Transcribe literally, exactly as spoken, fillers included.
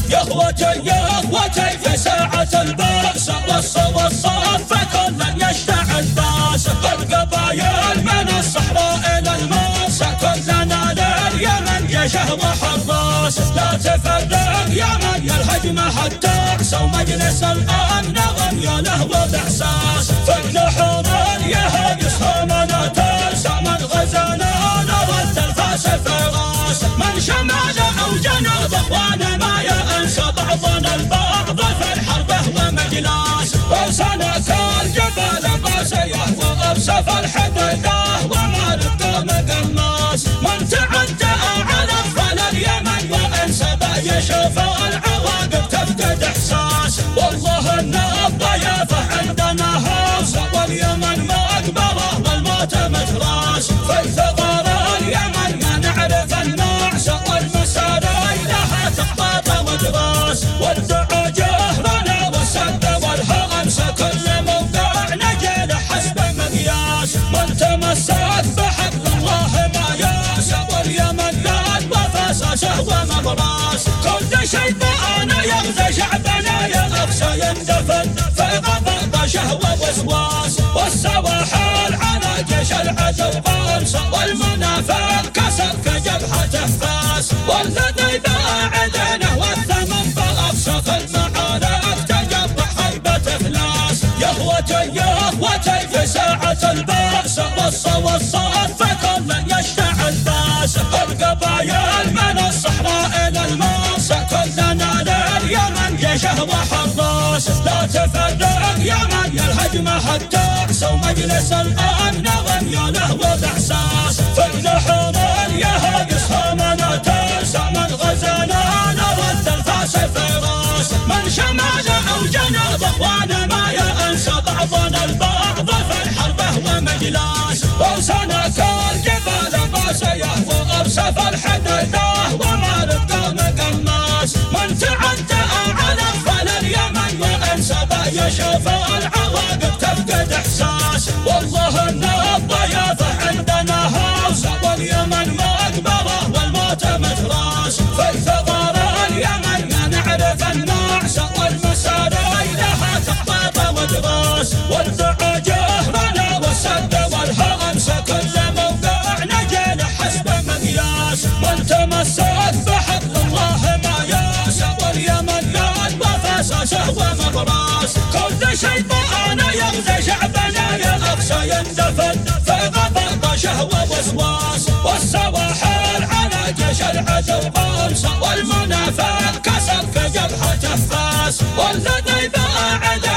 يا اخوتي يا اخوتي في ساعة البأس والصف والصف كل يشتعل باس، القبايل من الصحراء إلى الماس كلنا لليمن يا شهوة حراس، لا تفرق يا من يا الهجمة حتى سو مجلس الآن نغم يا لهو بإحساس، فاجنحوا من يهيس همنا تنسى من غزانا نرد الفاس فراس، من شمال أو جنوب اخوانا ما ينسى بعضنا البعض في الحرب هو مجلاس، وسنة الجبال باسية وأبسف الحديدة وما رقم قماس، من تعدى على أطفال اليمن وانسب يشوف العواقب تفقد إحساس، والله إن الضيافة عندنا هاوس واليمن ما أكبره والموت متراس، في ثغر اليمن ما نعرف النعس والمساري لها تخطاط ودراس، والدعاء جهرنا والسد والهأمس كل موقع نجيل حسب مقياس، من تمسك بحبل الله ما ياس واليمن لا وفاس شهوة مبراس، كل شيطان يغزى شعبنا يغشى يندفن في غضب شهوة وسواس، والسواحل على جيش العدو غامس والمنافق كسر كجبهته فاس، والذي باعدنه والثمن بأفسخ المعارك تجرح هيبة إفلاس، يا اخوتي يا اخوتي في ساعة البأس والصف والصف كل يشتعل باس، القبايل من الصحراء إلى الماس كلنا لليمن يا شهوة حراس، لا تفرق يا من يا الهجمة حتى سو مجلس الآن نغم يا لهو بإحساس، فاجنحوا من يهيس همنا تنسى من غزانا نرد الفاس فراس، من شمال أو جنوب اخوانا ما ينسى بعضنا البعض في الحرب هو مجلاس، وسنة الجبال باسية وأبسف الحديدة وما رقم قماس، من تعدى على أطفال اليمن وانسب يشوف العواقب تفقد إحساس، والله إن الضيافة عندنا هاوس واليمن ما أكبره والموت متراس، في ثغر اليمن ما نعرف النعس والمساري لها تخطاط ودراس، والدعاء جهرنا والسد والهأمس كل موقع نجيل حسب مقياس، من تمسك بحبل الله ما ياس واليمن لا وفاس شهوة مبراس، كل شيطان يغزى شعبنا يغشى يندفن في غضب شهوة وسواس، والسواحل على جيش العدو غامس والمنافق كسر كجبهته فاس، والذي باعد